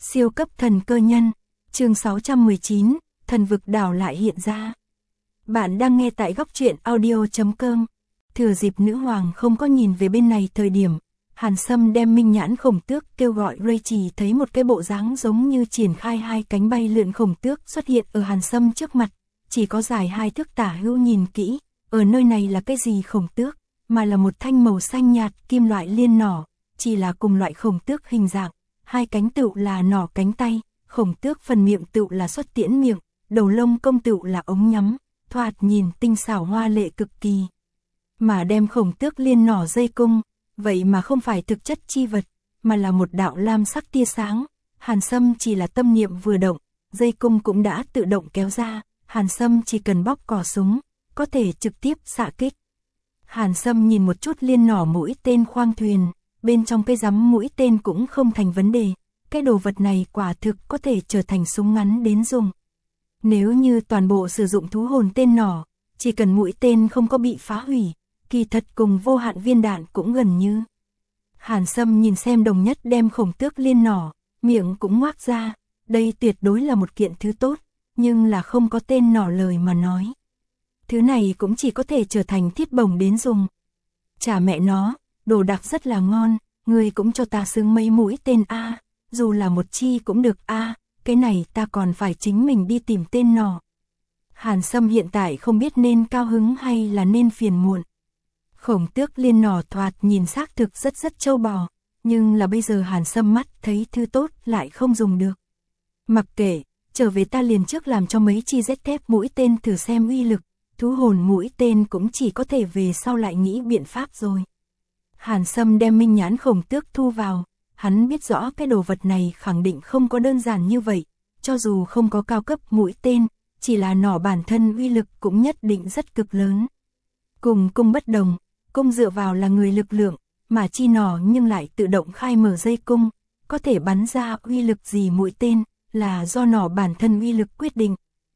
Siêu cấp thần cơ nhân, chương 619, thần vực đảo lại hiện ra. Bạn đang nghe tại góc truyện audio.com. Thừa dịp nữ hoàng không có nhìn về bên này thời điểm, Hàn Sâm đem minh nhãn khổng tước kêu gọi Rachel, thấy một cái bộ dáng giống như triển khai hai cánh bay lượn khổng tước xuất hiện ở Hàn Sâm trước mặt, chỉ có dài 2 thước tả hữu. Nhìn kỹ, ở nơi này là cái gì khổng tước, mà là một thanh màu xanh nhạt kim loại liên nỏ, chỉ là cùng loại khổng tước hình dạng, hai cánh tựu là nỏ cánh tay, khổng tước phần miệng tựu là xuất tiễn miệng, đầu lông công tựu là ống nhắm, thoạt nhìn tinh xảo hoa lệ cực kỳ. Mà đem khổng tước liên nỏ dây cung, vậy mà không phải thực chất chi vật, mà là một đạo lam sắc tia sáng. Hàn Sâm chỉ là tâm niệm vừa động, dây cung cũng đã tự động kéo ra, Hàn Sâm chỉ cần bóp cò súng, có thể trực tiếp xạ kích. Hàn Sâm nhìn một chút liên nỏ mũi tên khoang thuyền, bên trong cái rắm mũi tên cũng không thành vấn đề, cái đồ vật này quả thực có thể trở thành súng ngắn đến dùng. Nếu như toàn bộ sử dụng thú hồn tên nỏ, chỉ cần mũi tên không có bị phá hủy, kỳ thật cùng vô hạn viên đạn cũng gần như. Hàn Sâm nhìn xem đồng nhất đem khổng tước liên nỏ, miệng cũng ngoác ra, đây tuyệt đối là một kiện thứ tốt, nhưng là không có tên nỏ lời mà nói. Thứ này cũng chỉ có thể trở thành thiết bổng đến dùng. Chả mẹ nó, đồ đặc rất là ngon, người cũng cho ta xứng mấy mũi tên a, dù là một chi cũng được a, cái này ta còn phải chính mình đi tìm tên nỏ. Hàn Sâm hiện tại không biết nên cao hứng hay là nên phiền muộn. Khổng tước liên nỏ thoạt nhìn xác thực rất trâu bò, nhưng là bây giờ Hàn Sâm mắt thấy thứ tốt lại không dùng được. Mặc kệ, trở về ta liền trước làm cho mấy chi Z thép mũi tên thử xem uy lực, thú hồn mũi tên cũng chỉ có thể về sau lại nghĩ biện pháp rồi. Hàn Sâm đem minh nhãn khổng tước thu vào, hắn biết rõ cái đồ vật này khẳng định không có đơn giản như vậy, cho dù không có cao cấp mũi tên, chỉ là nỏ bản thân uy lực cũng nhất định rất cực lớn. Cùng cung bất đồng, cung dựa vào là người lực lượng, mà chi nỏ nhưng lại tự động khai mở dây cung, có thể bắn ra uy lực gì mũi tên, là do nỏ bản thân uy lực quyết định.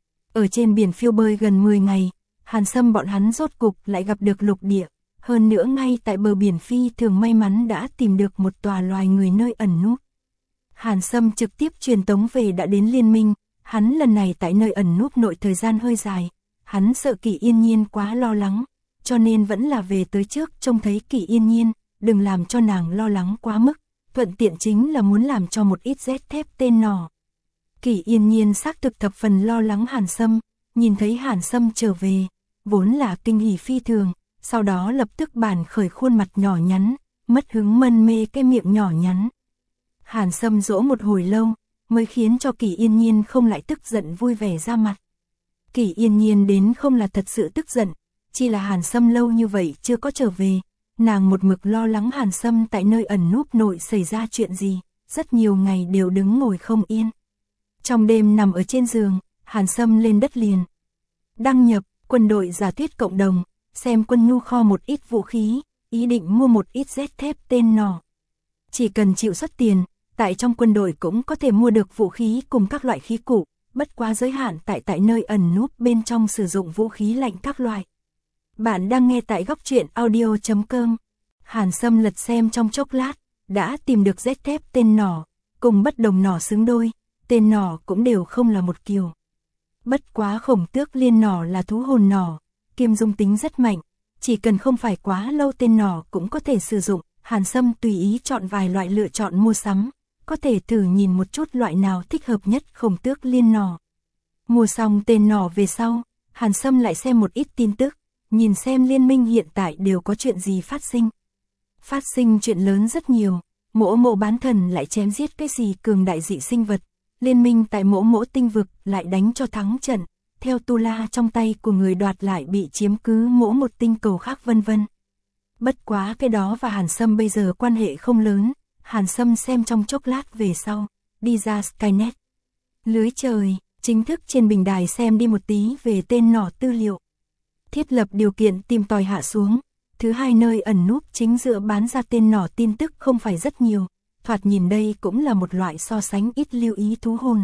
Ở trên biển phiêu bơi gần 10 ngày, Hàn Sâm bọn hắn rốt cục lại gặp được lục địa, hơn nữa ngay tại bờ biển phi thường may mắn đã tìm được một tòa loài người nơi ẩn núp. Hàn Sâm trực tiếp truyền tống về đã đến liên minh, hắn lần này tại nơi ẩn núp nội thời gian hơi dài, hắn sợ Kỷ Yên Nhiên quá lo lắng, cho nên vẫn là về tới trước trông thấy Kỷ Yên Nhiên, đừng làm cho nàng lo lắng quá mức, thuận tiện chính là muốn làm cho một ít Z thép tên nỏ. Kỷ Yên Nhiên xác thực thập phần lo lắng Hàn Sâm, nhìn thấy Hàn Sâm trở về, vốn là kinh hỉ phi thường, sau đó lập tức bàn khởi khuôn mặt nhỏ nhắn, mất hứng mân mê cái miệng nhỏ nhắn. Hàn Sâm dỗ một hồi lâu, mới khiến cho Kỷ Yên Nhiên không lại tức giận vui vẻ ra mặt. Kỷ Yên Nhiên đến không là thật sự tức giận, chỉ là Hàn Sâm lâu như vậy chưa có trở về, nàng một mực lo lắng Hàn Sâm tại nơi ẩn núp nội xảy ra chuyện gì, rất nhiều ngày đều đứng ngồi không yên. Trong đêm nằm ở trên giường, Hàn Sâm lên đất liền. Đăng nhập, quân đội giả thuyết cộng đồng, xem quân nhu kho một ít vũ khí, ý định mua một ít Z thép tên nỏ. Chỉ cần chịu xuất tiền, tại trong quân đội cũng có thể mua được vũ khí cùng các loại khí cụ, bất quá giới hạn tại nơi ẩn núp bên trong sử dụng vũ khí lạnh các loại. Bạn đang nghe tại góc truyện audio.com. Hàn Sâm lật xem trong chốc lát, đã tìm được Z thép tên nỏ, cùng bất đồng nỏ xứng đôi, tên nỏ cũng đều không là một kiểu. Bất quá khổng tước liên nỏ là thú hồn nỏ, kim dung tính rất mạnh, chỉ cần không phải quá lâu tên nỏ cũng có thể sử dụng. Hàn Sâm tùy ý chọn vài loại lựa chọn mua sắm, có thể thử nhìn một chút loại nào thích hợp nhất khổng tước liên nỏ. Mua xong tên nỏ về sau, Hàn Sâm lại xem một ít tin tức, nhìn xem liên minh hiện tại đều có chuyện gì phát sinh. Phát sinh chuyện lớn rất nhiều, mộ bán thần lại chém giết cái gì cường đại dị sinh vật, liên minh tại mộ tinh vực lại đánh cho thắng trận, theo tu la trong tay của người đoạt lại bị chiếm cứ một tinh cầu khác vân vân. Bất quá cái đó và Hàn Sâm bây giờ quan hệ không lớn, Hàn Sâm xem trong chốc lát về sau, đi ra Skynet. Lưới trời, chính thức trên bình đài xem đi một tí về tên nỏ tư liệu. Thiết lập điều kiện tìm tòi hạ xuống, thứ hai nơi ẩn núp chính giữa bán ra tên nỏ tin tức không phải rất nhiều, thoạt nhìn đây cũng là một loại so sánh ít lưu ý thú hồn.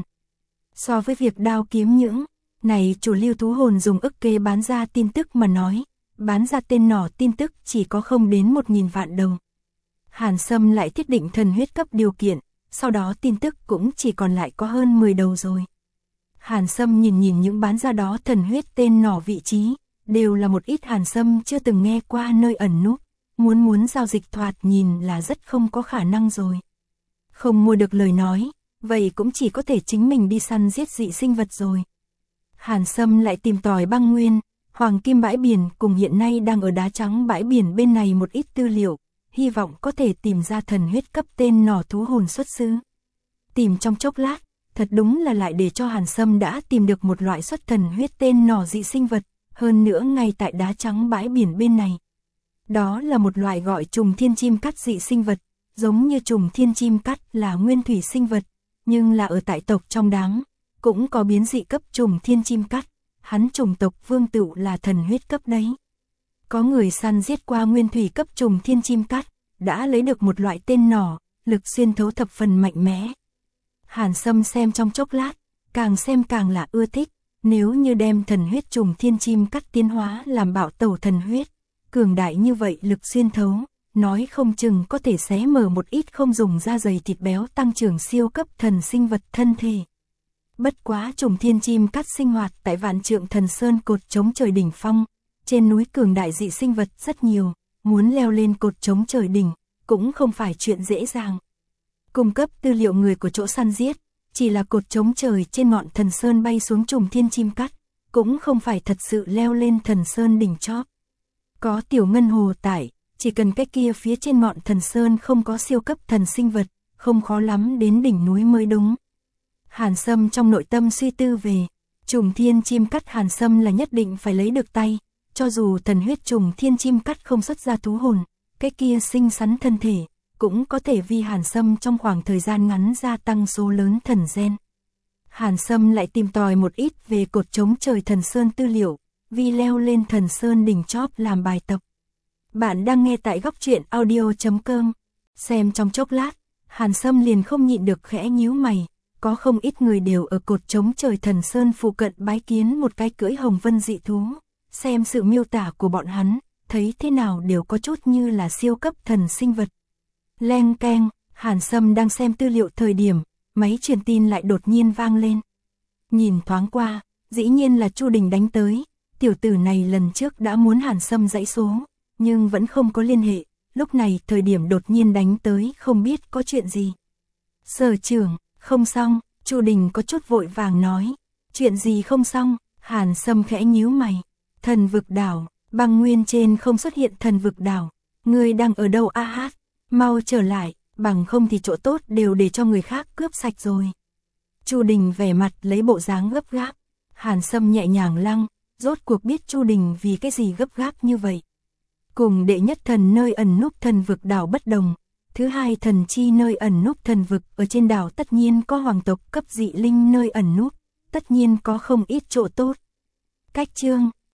So với việc đao kiếm những này chủ lưu thú hồn dùng ức kê bán ra tin tức mà nói, bán ra tên nỏ tin tức chỉ có không đến 1000 vạn đồng. Hàn Sâm lại thiết định thần huyết cấp điều kiện, sau đó tin tức cũng chỉ còn lại có hơn 10 đầu rồi. Hàn Sâm nhìn những bán ra đó thần huyết tên nỏ vị trí, đều là một ít Hàn Sâm chưa từng nghe qua nơi ẩn núp, muốn giao dịch thoạt nhìn là rất không có khả năng rồi. Không mua được lời nói, vậy cũng chỉ có thể chính mình đi săn giết dị sinh vật rồi. Hàn Sâm lại tìm tòi băng nguyên, hoàng kim bãi biển cùng hiện nay đang ở đá trắng bãi biển bên này một ít tư liệu, hy vọng có thể tìm ra thần huyết cấp tên nỏ thú hồn xuất xứ. Tìm trong chốc lát, thật đúng là lại để cho Hàn Sâm đã tìm được một loại xuất thần huyết tên nỏ dị sinh vật, hơn nữa ngay tại đá trắng bãi biển bên này. Đó là một loại gọi trùng thiên chim cắt dị sinh vật, giống như trùng thiên chim cắt là nguyên thủy sinh vật, nhưng là ở tại tộc trong đáng, cũng có biến dị cấp trùng thiên chim cắt, hắn chủng tộc vương tựu là thần huyết cấp đấy. Có người săn giết qua nguyên thủy cấp trùng thiên chim cắt, đã lấy được một loại tên nỏ, lực xuyên thấu thập phần mạnh mẽ. Hàn Sâm xem trong chốc lát, càng xem càng là ưa thích, nếu như đem thần huyết trùng thiên chim cắt tiến hóa làm bạo tẩu thần huyết, cường đại như vậy lực xuyên thấu, nói không chừng có thể xé mở một ít không dùng da dày thịt béo tăng trưởng siêu cấp thần sinh vật thân thể. Bất quá trùng thiên chim cắt sinh hoạt tại Vạn Trượng Thần Sơn cột chống trời đỉnh phong, trên núi cường đại dị sinh vật rất nhiều, muốn leo lên cột chống trời đỉnh, cũng không phải chuyện dễ dàng. Cung cấp tư liệu người của chỗ săn giết, chỉ là cột chống trời trên ngọn thần sơn bay xuống trùng thiên chim cắt, cũng không phải thật sự leo lên thần sơn đỉnh chóp. Có tiểu ngân hồ tải, chỉ cần cái kia phía trên ngọn thần sơn không có siêu cấp thần sinh vật, không khó lắm đến đỉnh núi mới đúng. Hàn Sâm trong nội tâm suy tư về, trùng thiên chim cắt Hàn Sâm là nhất định phải lấy được tay, cho dù thần huyết trùng thiên chim cắt không xuất ra thú hồn, cái kia xinh xắn thân thể, cũng có thể vì Hàn Sâm trong khoảng thời gian ngắn gia tăng số lớn thần gen. Hàn Sâm lại tìm tòi một ít về cột chống trời thần sơn tư liệu, vì leo lên thần sơn đỉnh chóp làm bài tập. Bạn đang nghe tại góc truyện audio.com, xem trong chốc lát, Hàn Sâm liền không nhịn được khẽ nhíu mày, có không ít người đều ở cột chống trời thần sơn phụ cận bái kiến một cái cưỡi hồng vân dị thú, xem sự miêu tả của bọn hắn, thấy thế nào đều có chút như là siêu cấp thần sinh vật. Leng keng, Hàn Sâm đang xem tư liệu thời điểm, máy truyền tin lại đột nhiên vang lên. Nhìn thoáng qua, dĩ nhiên là Chu Đình đánh tới, tiểu tử này lần trước đã muốn Hàn Sâm dãy số, nhưng vẫn không có liên hệ, lúc này thời điểm đột nhiên đánh tới không biết có chuyện gì. Sở trưởng, không xong, Chu Đình có chút vội vàng nói, chuyện gì không xong, Hàn Sâm khẽ nhíu mày, thần vực đảo, băng nguyên trên không xuất hiện thần vực đảo, ngươi đang ở đâu a hát, mau trở lại, bằng không thì chỗ tốt đều để cho người khác cướp sạch rồi. Chu Đình vẻ mặt lấy bộ dáng gấp gáp, Hàn Sâm nhẹ nhàng lăng, rốt cuộc biết Chu Đình vì cái gì gấp gáp như vậy. Cùng đệ nhất thần nơi ẩn núp thần vực đảo bất đồng, thứ hai thần chi nơi ẩn núp thần vực ở trên đảo tất nhiên có hoàng tộc cấp dị linh nơi ẩn núp, tất nhiên có không ít chỗ tốt. Cách chương